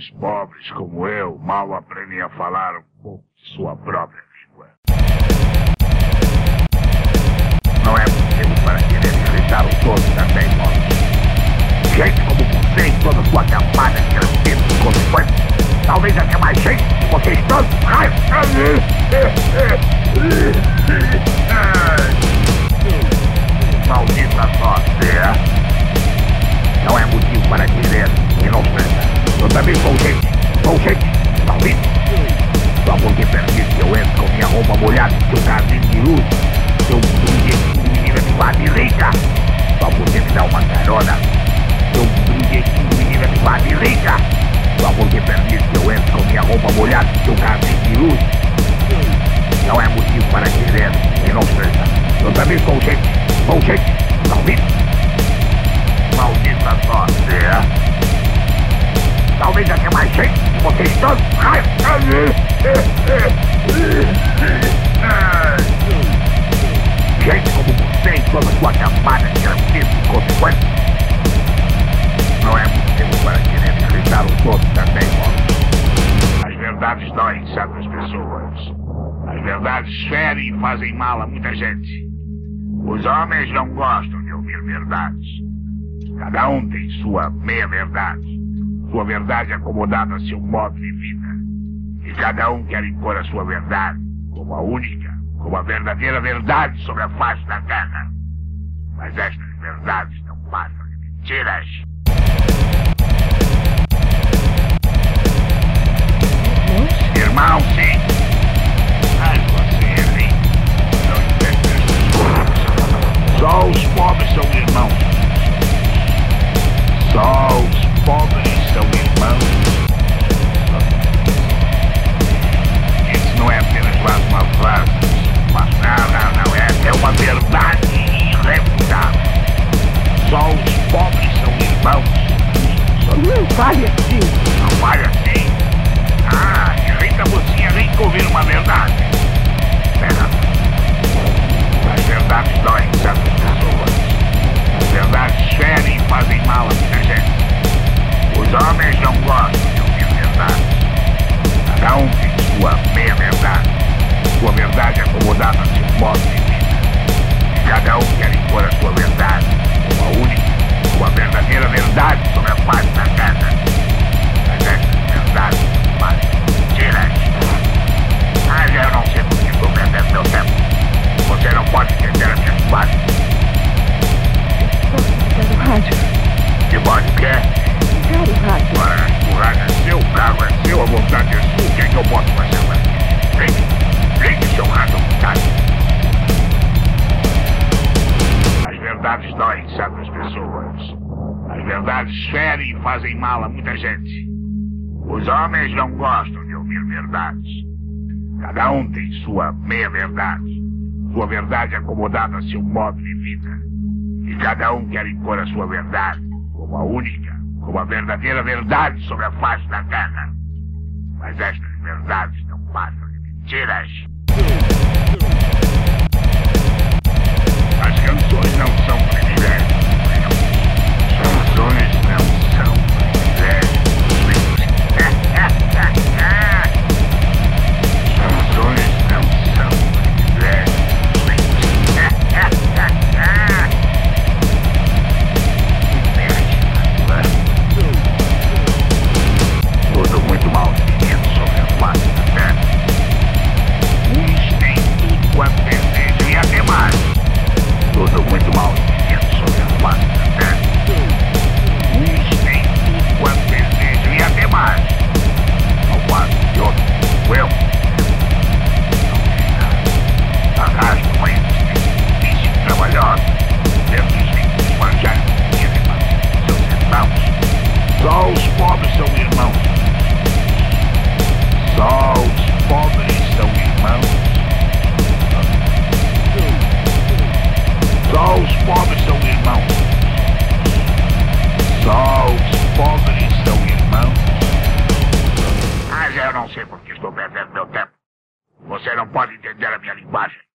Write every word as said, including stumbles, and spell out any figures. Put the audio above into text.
os pobres como eu mal aprendem a falar um pouco de sua própria língua. Não é motivo para querer irritar o todo também, moço. Gente como você e toda sua camada de gratuitos e consequentes, talvez até mais gente que vocês todos. Maldita sorte, é? Não é motivo para querer e não seja. Eu também sou gente, sou gente, maldito. Só porque permite que eu entre com minha roupa molhada e seu carrinho de luz, seu brinquedinho de menina de lado rica. Só porque me dá uma carona, seu brinquedinho de menina de lado rica. Só porque permite que eu entre com minha roupa molhada e seu carrinho de luz. Não é motivo para querer e não seja. Eu também sou gente, sou gente, maldito. Maldita sorte, é? Talvez até mais gente que vocês todos. Gente como você e toda sua camada de gratuitos e consequentes. Não é motivo para querer irritar o todo também, moço. As verdades doem certas pessoas. As verdades ferem e fazem mal a muita gente. Os homens não gostam de ouvir verdades. Cada um tem sua meia-verdade. Sua verdade acomodada a seu modo de vida. E cada um quer impor a sua verdade como a única, como a verdadeira verdade sobre a face da terra. Mas estas verdades não passam de mentiras. Irmão, sim. Mas você é rico. Não inventa estas coisas. Só os pobres são irmãos. Só os pobres são irmãos. Isso não é apenas mais uma frase, mas não, não, não, é, é uma verdade irrefutável. Só os pobres são irmãos. Só... Não fale assim. Não fale assim? Ah, irrita você nem que ouvir uma verdade. Pera. As verdades doem certas pessoas. As verdades ferem e fazem mal a muita gente. Os homens não gostam de ouvir verdades. Cada um tem sua meia-verdade. Sua verdade acomodada a seu modo de vida. E cada um quer impor a sua verdade como a única, como a verdadeira verdade sobre a face da terra. Mas estas verdades não passam mentiras. Mas eu não sei por que estou perdendo meu tempo. Você não pode entender a minha linguagem. Posso ligar o rádio? Que pode o quê? Ligar o rádio. Ora, o rádio é seu, o carro é seu, a vontade é sua. O que é que eu posso fazer para isso? Ligue, ligue seu rádio à vontade. As verdades doem certas pessoas. As verdades ferem e fazem mal a muita gente. Os homens não gostam de ouvir verdades. Cada um tem sua meia-verdade. Sua verdade acomodada a seu modo de vida. E cada um quer impor a sua verdade como a única, como a verdadeira verdade sobre a face da terra. Mas estas verdades não passam de mentiras. As canções não são privilégios. As canções não são privilégios. Você não pode entender a minha linguagem.